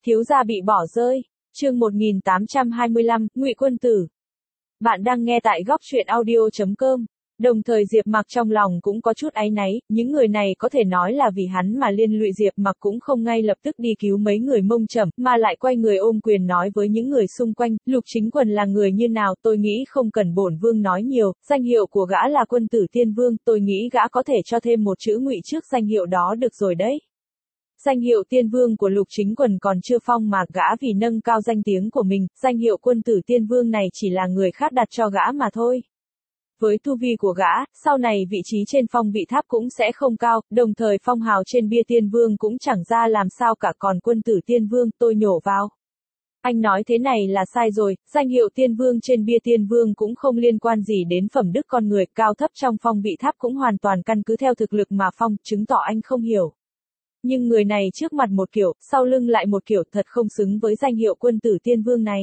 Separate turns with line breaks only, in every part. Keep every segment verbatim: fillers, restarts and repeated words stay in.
Thiếu gia bị bỏ rơi. Chương một nghìn tám trăm hai mươi lăm, Ngụy Quân Tử. Bạn đang nghe tại góc truyện audio chấm com. Đồng thời Diệp Mặc trong lòng cũng có chút áy náy, những người này có thể nói là vì hắn mà liên lụy Diệp Mặc cũng không ngay lập tức đi cứu mấy người Mông Trầm, mà lại quay người ôm quyền nói với những người xung quanh, Lục Chính Quần là người như nào, tôi nghĩ không cần bổn vương nói nhiều, danh hiệu của gã là Quân Tử Tiên Vương, tôi nghĩ gã có thể cho thêm một chữ Ngụy trước danh hiệu đó được rồi đấy. Danh hiệu Tiên Vương của Lục Chính Quần còn chưa phong mà gã vì nâng cao danh tiếng của mình, danh hiệu Quân Tử Tiên Vương này chỉ là người khác đặt cho gã mà thôi. Với tu vi của gã, sau này vị trí trên phong vị tháp cũng sẽ không cao, đồng thời phong hào trên bia Tiên Vương cũng chẳng ra làm sao cả, còn Quân Tử Tiên Vương, tôi nhổ vào. Anh nói thế này là sai rồi, danh hiệu Tiên Vương trên bia Tiên Vương cũng không liên quan gì đến phẩm đức con người, cao thấp trong phong vị tháp cũng hoàn toàn căn cứ theo thực lực mà phong, chứng tỏ anh không hiểu. Nhưng người này trước mặt một kiểu, sau lưng lại một kiểu, thật không xứng với danh hiệu Quân Tử Tiên Vương này.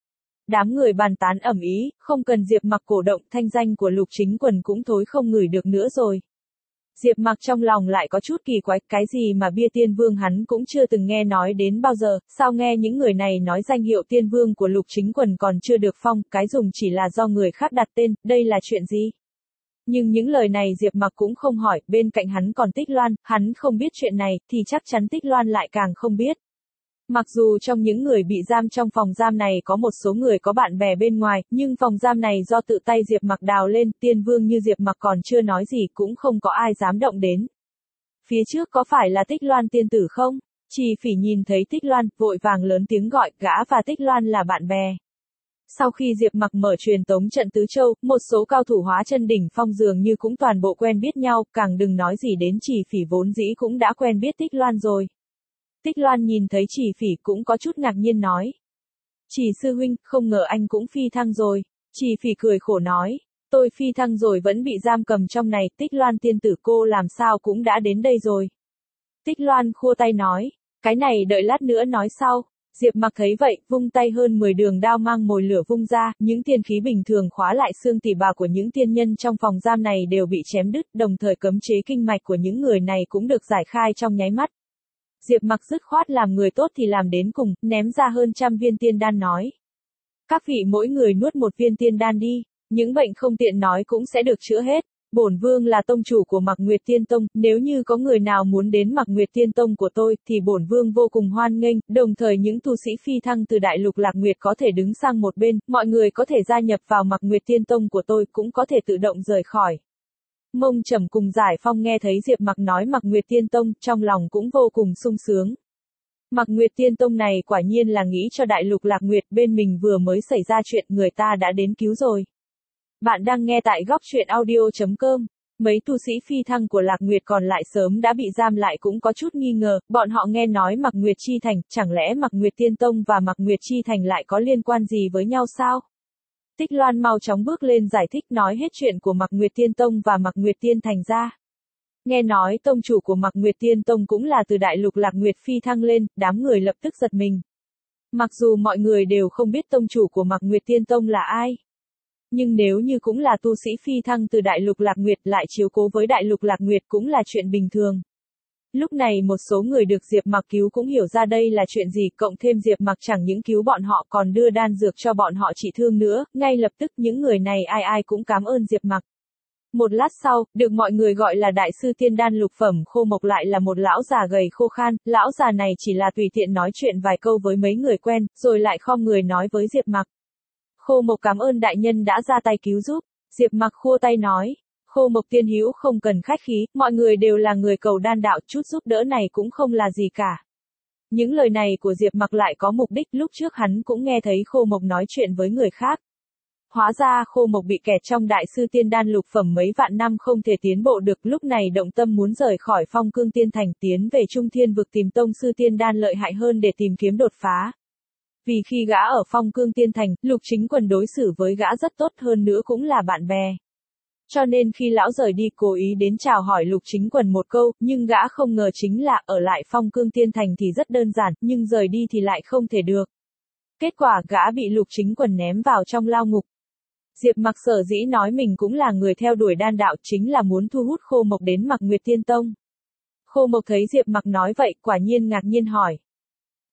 Đám người bàn tán ầm ĩ, không cần Diệp Mặc cổ động, thanh danh của Lục Chính Quần cũng thối không ngửi được nữa rồi. Diệp Mặc trong lòng lại có chút kỳ quái, cái gì mà bia Tiên Vương hắn cũng chưa từng nghe nói đến bao giờ, sao nghe những người này nói danh hiệu Tiên Vương của Lục Chính Quần còn chưa được phong, cái dùng chỉ là do người khác đặt tên, đây là chuyện gì? Nhưng những lời này Diệp Mặc cũng không hỏi, bên cạnh hắn còn Tích Loan, hắn không biết chuyện này, thì chắc chắn Tích Loan lại càng không biết. Mặc dù trong những người bị giam trong phòng giam này có một số người có bạn bè bên ngoài, nhưng phòng giam này do tự tay Diệp Mặc đào lên, Tiên Vương như Diệp Mặc còn chưa nói gì cũng không có ai dám động đến. Phía trước có phải là Tích Loan tiên tử không? Trì Phỉ nhìn thấy Tích Loan, vội vàng lớn tiếng gọi, gã và Tích Loan là bạn bè. Sau khi Diệp Mặc mở truyền tống trận Tứ Châu, một số cao thủ hóa chân đỉnh phong dường như cũng toàn bộ quen biết nhau, càng đừng nói gì đến Trì Phỉ vốn dĩ cũng đã quen biết Tích Loan rồi. Tích Loan nhìn thấy Trì Phỉ cũng có chút ngạc nhiên nói. Trì sư huynh, không ngờ anh cũng phi thăng rồi. Trì Phỉ cười khổ nói. Tôi phi thăng rồi vẫn bị giam cầm trong này, Tích Loan tiên tử cô làm sao cũng đã đến đây rồi. Tích Loan khua tay nói. Cái này đợi lát nữa nói sau. Diệp Mặc thấy vậy, vung tay hơn mười đường đao mang mồi lửa vung ra, những tiên khí bình thường khóa lại xương tỳ bà của những tiên nhân trong phòng giam này đều bị chém đứt, đồng thời cấm chế kinh mạch của những người này cũng được giải khai trong nháy mắt. Diệp Mặc dứt khoát làm người tốt thì làm đến cùng, ném ra hơn trăm viên tiên đan nói. Các vị mỗi người nuốt một viên tiên đan đi, những bệnh không tiện nói cũng sẽ được chữa hết. Bổn vương là tông chủ của Mạc Nguyệt Tiên Tông, nếu như có người nào muốn đến Mạc Nguyệt Tiên Tông của tôi, thì bổn vương vô cùng hoan nghênh, đồng thời những tu sĩ phi thăng từ Đại Lục Lạc Nguyệt có thể đứng sang một bên, mọi người có thể gia nhập vào Mạc Nguyệt Tiên Tông của tôi, cũng có thể tự động rời khỏi. Mông Trầm cùng Giải Phong nghe thấy Diệp Mặc nói Mạc Nguyệt Tiên Tông, trong lòng cũng vô cùng sung sướng. Mạc Nguyệt Tiên Tông này quả nhiên là nghĩ cho Đại Lục Lạc Nguyệt, bên mình vừa mới xảy ra chuyện, người ta đã đến cứu rồi. Bạn đang nghe tại góc truyện audio chấm com. Mấy tu sĩ phi thăng của Lạc Nguyệt còn lại sớm đã bị giam lại cũng có chút nghi ngờ, bọn họ nghe nói Mạc Nguyệt Chi Thành, chẳng lẽ Mạc Nguyệt Tiên Tông và Mạc Nguyệt Chi Thành lại có liên quan gì với nhau sao? Tích Loan mau chóng bước lên giải thích nói hết chuyện của Mạc Nguyệt Tiên Tông và Mạc Nguyệt Tiên Thành ra. Nghe nói tông chủ của Mạc Nguyệt Tiên Tông cũng là từ Đại Lục Lạc Nguyệt phi thăng lên, đám người lập tức giật mình. Mặc dù mọi người đều không biết tông chủ của Mạc Nguyệt Tiên Tông là ai. Nhưng nếu như cũng là tu sĩ phi thăng từ Đại Lục Lạc Nguyệt lại chiếu cố với Đại Lục Lạc Nguyệt cũng là chuyện bình thường. Lúc này một số người được Diệp Mặc cứu cũng hiểu ra đây là chuyện gì, cộng thêm Diệp Mặc chẳng những cứu bọn họ còn đưa đan dược cho bọn họ trị thương nữa, ngay lập tức những người này ai ai cũng cảm ơn Diệp Mặc. Một lát sau, được mọi người gọi là Đại sư Tiên Đan lục phẩm Khô Mộc lại là một lão già gầy khô khan, lão già này chỉ là tùy tiện nói chuyện vài câu với mấy người quen, rồi lại khom người nói với Diệp Mặc. Khô Mộc cảm ơn đại nhân đã ra tay cứu giúp. Diệp Mặc khua tay nói. Khô Mộc tiên hữu không cần khách khí, mọi người đều là người cầu đan đạo, chút giúp đỡ này cũng không là gì cả. Những lời này của Diệp Mặc lại có mục đích, lúc trước hắn cũng nghe thấy Khô Mộc nói chuyện với người khác. Hóa ra Khô Mộc bị kẹt trong Đại sư Tiên Đan lục phẩm mấy vạn năm không thể tiến bộ được, lúc này động tâm muốn rời khỏi Phong Cương Tiên Thành tiến về Trung Thiên vực tìm tông sư Tiên Đan lợi hại hơn để tìm kiếm đột phá. Vì khi gã ở Phong Cương Tiên Thành, Lục Chính Quần đối xử với gã rất tốt, hơn nữa cũng là bạn bè. Cho nên khi lão rời đi cố ý đến chào hỏi Lục Chính Quần một câu, nhưng gã không ngờ chính là ở lại Phong Cương Tiên Thành thì rất đơn giản, nhưng rời đi thì lại không thể được. Kết quả gã bị Lục Chính Quần ném vào trong lao ngục. Diệp Mặc sở dĩ nói mình cũng là người theo đuổi đan đạo chính là muốn thu hút Khô Mộc đến Mạc Nguyệt Tiên Tông. Khô Mộc thấy Diệp Mặc nói vậy quả nhiên ngạc nhiên hỏi.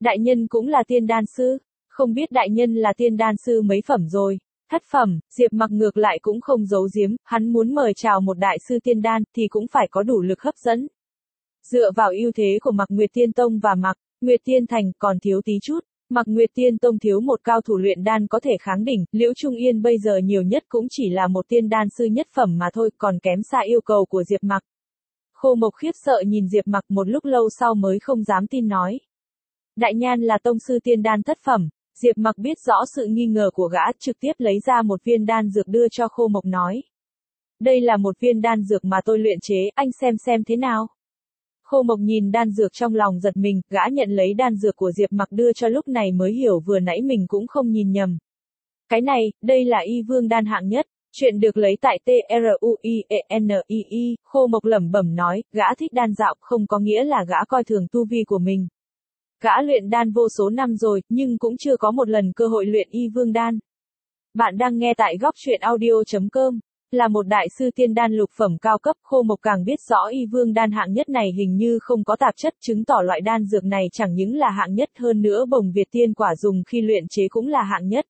Đại nhân cũng là tiên đan sư, không biết đại nhân là tiên đan sư mấy phẩm rồi. Thất phẩm, Diệp Mặc ngược lại cũng không giấu giếm, hắn muốn mời chào một đại sư tiên đan thì cũng phải có đủ lực hấp dẫn. Dựa vào ưu thế của Mặc Nguyệt Tiên Tông và Mặc Nguyệt Tiên Thành còn thiếu tí chút, Mặc Nguyệt Tiên Tông thiếu một cao thủ luyện đan có thể kháng đỉnh, Liễu Trung Yên bây giờ nhiều nhất cũng chỉ là một tiên đan sư nhất phẩm mà thôi, còn kém xa yêu cầu của Diệp Mặc. Khô Mộc khiếp sợ nhìn Diệp Mặc một lúc lâu sau mới không dám tin nói. Đại nhan là tông sư tiên đan thất phẩm. Diệp Mặc biết rõ sự nghi ngờ của gã, trực tiếp lấy ra một viên đan dược đưa cho Khô Mộc nói. Đây là một viên đan dược mà tôi luyện chế, anh xem xem thế nào. Khô Mộc nhìn đan dược trong lòng giật mình, gã nhận lấy đan dược của Diệp Mặc đưa cho lúc này mới hiểu vừa nãy mình cũng không nhìn nhầm. Cái này, đây là y vương đan hạng nhất, chuyện được lấy tại T R U I E N I I, Khô Mộc lẩm bẩm nói, gã thích đan dạo không có nghĩa là gã coi thường tu vi của mình. Gã luyện đan vô số năm rồi, nhưng cũng chưa có một lần cơ hội luyện y vương đan. Bạn đang nghe tại góc truyện audio chấm com. Là một đại sư tiên đan lục phẩm cao cấp, Khô Mộc càng biết rõ y vương đan hạng nhất này hình như không có tạp chất, chứng tỏ loại đan dược này chẳng những là hạng nhất, hơn nữa bồng Việt tiên quả dùng khi luyện chế cũng là hạng nhất.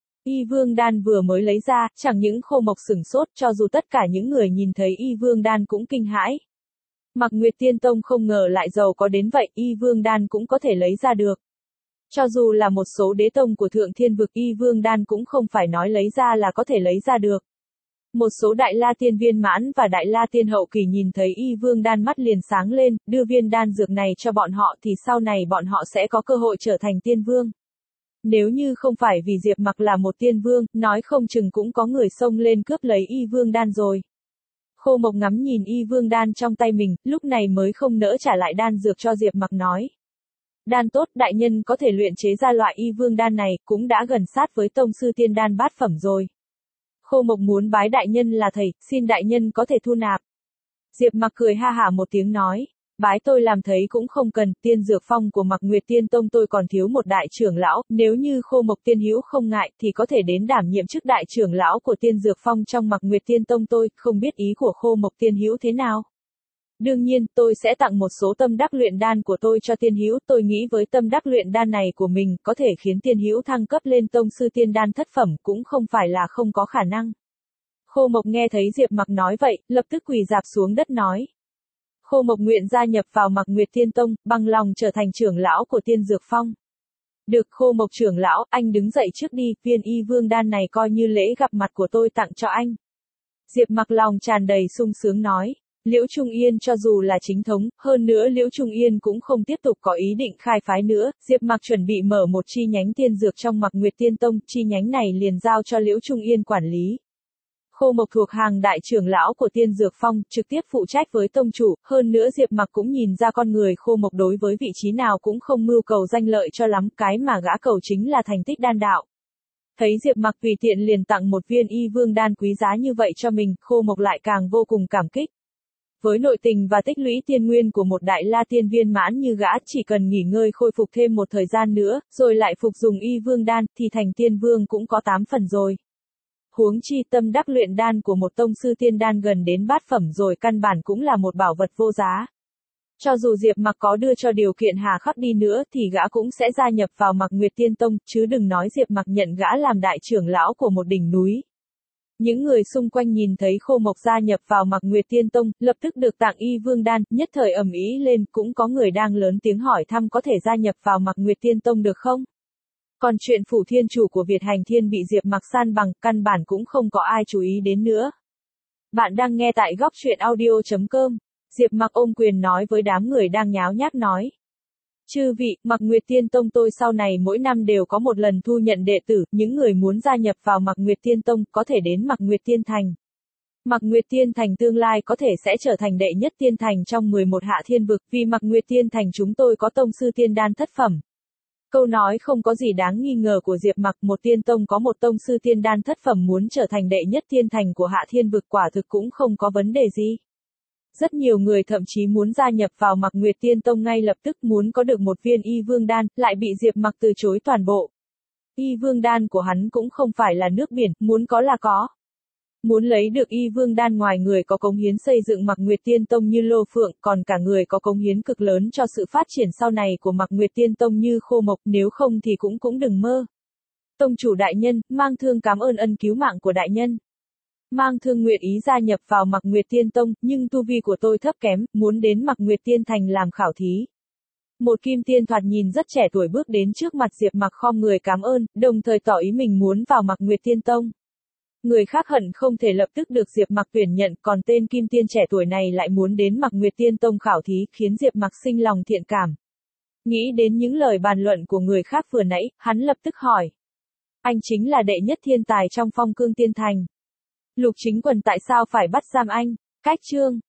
Y vương đan vừa mới lấy ra, chẳng những Khô Mộc sửng sốt, cho dù tất cả những người nhìn thấy y vương đan cũng kinh hãi. Mặc Nguyệt Tiên Tông không ngờ lại giàu có đến vậy, y vương đan cũng có thể lấy ra được. Cho dù là một số đế tông của Thượng Thiên Vực, y vương đan cũng không phải nói lấy ra là có thể lấy ra được. Một số đại la tiên viên mãn và đại la tiên hậu kỳ nhìn thấy y vương đan mắt liền sáng lên, đưa viên đan dược này cho bọn họ thì sau này bọn họ sẽ có cơ hội trở thành tiên vương. Nếu như không phải vì Diệp Mặc là một tiên vương, nói không chừng cũng có người xông lên cướp lấy y vương đan rồi. Khô Mộc ngắm nhìn y vương đan trong tay mình, lúc này mới không nỡ trả lại đan dược cho Diệp Mặc nói. Đan tốt, đại nhân có thể luyện chế ra loại y vương đan này, cũng đã gần sát với tông sư tiên đan bát phẩm rồi. Khô Mộc muốn bái đại nhân là thầy, xin đại nhân có thể thu nạp. Diệp Mặc cười ha hả một tiếng nói, bái tôi làm thầy cũng không cần, tiên dược phong của Mặc Nguyệt Tiên Tông tôi còn thiếu một đại trưởng lão, nếu như Khô Mộc tiên hữu không ngại thì có thể đến đảm nhiệm chức đại trưởng lão của tiên dược phong trong Mặc Nguyệt Tiên Tông tôi, không biết ý của Khô Mộc tiên hữu thế nào. Đương nhiên, tôi sẽ tặng một số tâm đắc luyện đan của tôi cho tiên hữu, tôi nghĩ với tâm đắc luyện đan này của mình, có thể khiến tiên hữu thăng cấp lên tông sư tiên đan thất phẩm, cũng không phải là không có khả năng. Khô Mộc nghe thấy Diệp Mặc nói vậy, lập tức quỳ rạp xuống đất nói. Khô Mộc nguyện gia nhập vào Mặc Nguyệt Tiên Tông, bằng lòng trở thành trưởng lão của tiên dược phong. Được, Khô Mộc trưởng lão, anh đứng dậy trước đi, viên y vương đan này coi như lễ gặp mặt của tôi tặng cho anh. Diệp Mặc lòng tràn đầy sung sướng nói. Liễu Trung Yên cho dù là chính thống, hơn nữa Liễu Trung Yên cũng không tiếp tục có ý định khai phái nữa, Diệp Mặc chuẩn bị mở một chi nhánh tiên dược trong Mặc Nguyệt Tiên Tông, chi nhánh này liền giao cho Liễu Trung Yên quản lý. Khô Mộc thuộc hàng đại trưởng lão của tiên dược phong, trực tiếp phụ trách với tông chủ, hơn nữa Diệp Mặc cũng nhìn ra con người Khô Mộc đối với vị trí nào cũng không mưu cầu danh lợi cho lắm, cái mà gã cầu chính là thành tích đan đạo. Thấy Diệp Mặc tùy tiện liền tặng một viên y vương đan quý giá như vậy cho mình, Khô Mộc lại càng vô cùng cảm kích. Với nội tình và tích lũy tiên nguyên của một đại la tiên viên mãn như gã, chỉ cần nghỉ ngơi khôi phục thêm một thời gian nữa, rồi lại phục dùng y vương đan, thì thành tiên vương cũng có tám phần rồi. Huống chi tâm đắc luyện đan của một tông sư tiên đan gần đến bát phẩm rồi, căn bản cũng là một bảo vật vô giá. Cho dù Diệp Mặc có đưa cho điều kiện hà khắc đi nữa thì gã cũng sẽ gia nhập vào Mặc Nguyệt Tiên Tông, chứ đừng nói Diệp Mặc nhận gã làm đại trưởng lão của một đỉnh núi. Những người xung quanh nhìn thấy Khô Mộc gia nhập vào Mặc Nguyệt Tiên Tông, lập tức được tặng y vương đan, nhất thời ầm ĩ lên, cũng có người đang lớn tiếng hỏi thăm có thể gia nhập vào Mặc Nguyệt Tiên Tông được không? Còn chuyện phủ thiên chủ của Việt Hành Thiên bị Diệp Mặc san bằng, căn bản cũng không có ai chú ý đến nữa. Bạn đang nghe tại góc truyện audio chấm com. Diệp Mặc ôm quyền nói với đám người đang nháo nhác nói. Chư vị, Mặc Nguyệt Tiên Tông tôi sau này mỗi năm đều có một lần thu nhận đệ tử, những người muốn gia nhập vào Mặc Nguyệt Tiên Tông có thể đến Mặc Nguyệt Tiên Thành. Mặc Nguyệt Tiên Thành tương lai có thể sẽ trở thành đệ nhất tiên thành trong mười một hạ thiên vực, vì Mặc Nguyệt Tiên Thành chúng tôi có tông sư tiên đan thất phẩm. Câu nói không có gì đáng nghi ngờ của Diệp Mặc, một tiên tông có một tông sư tiên đan thất phẩm muốn trở thành đệ nhất tiên thành của hạ thiên vực quả thực cũng không có vấn đề gì. Rất nhiều người thậm chí muốn gia nhập vào Mặc Nguyệt Tiên Tông ngay lập tức, muốn có được một viên y vương đan, lại bị Diệp Mặc từ chối toàn bộ. Y vương đan của hắn cũng không phải là nước biển, muốn có là có. Muốn lấy được y vương đan ngoài người có cống hiến xây dựng Mạc Nguyệt Tiên Tông như Lô Phượng, còn cả người có cống hiến cực lớn cho sự phát triển sau này của Mạc Nguyệt Tiên Tông như Khô Mộc, nếu không thì cũng cũng đừng mơ. Tông chủ đại nhân, Mang Thương cảm ơn ân cứu mạng của đại nhân. Mang Thương nguyện ý gia nhập vào Mạc Nguyệt Tiên Tông, nhưng tu vi của tôi thấp kém, muốn đến Mạc Nguyệt Tiên Thành làm khảo thí. Một kim tiên thoạt nhìn rất trẻ tuổi bước đến trước mặt Diệp Mạc khom người cảm ơn, đồng thời tỏ ý mình muốn vào Mạc Nguyệt Tiên Tông. Người khác hận không thể lập tức được Diệp Mạc tuyển nhận, còn tên kim tiên trẻ tuổi này lại muốn đến Mạc Nguyệt Tiên Tông khảo thí, khiến Diệp Mạc sinh lòng thiện cảm. Nghĩ đến những lời bàn luận của người khác vừa nãy, hắn lập tức hỏi. Anh chính là đệ nhất thiên tài trong Phong Cương Tiên Thành. Lục Chính Quần tại sao phải bắt giam anh? Cách chương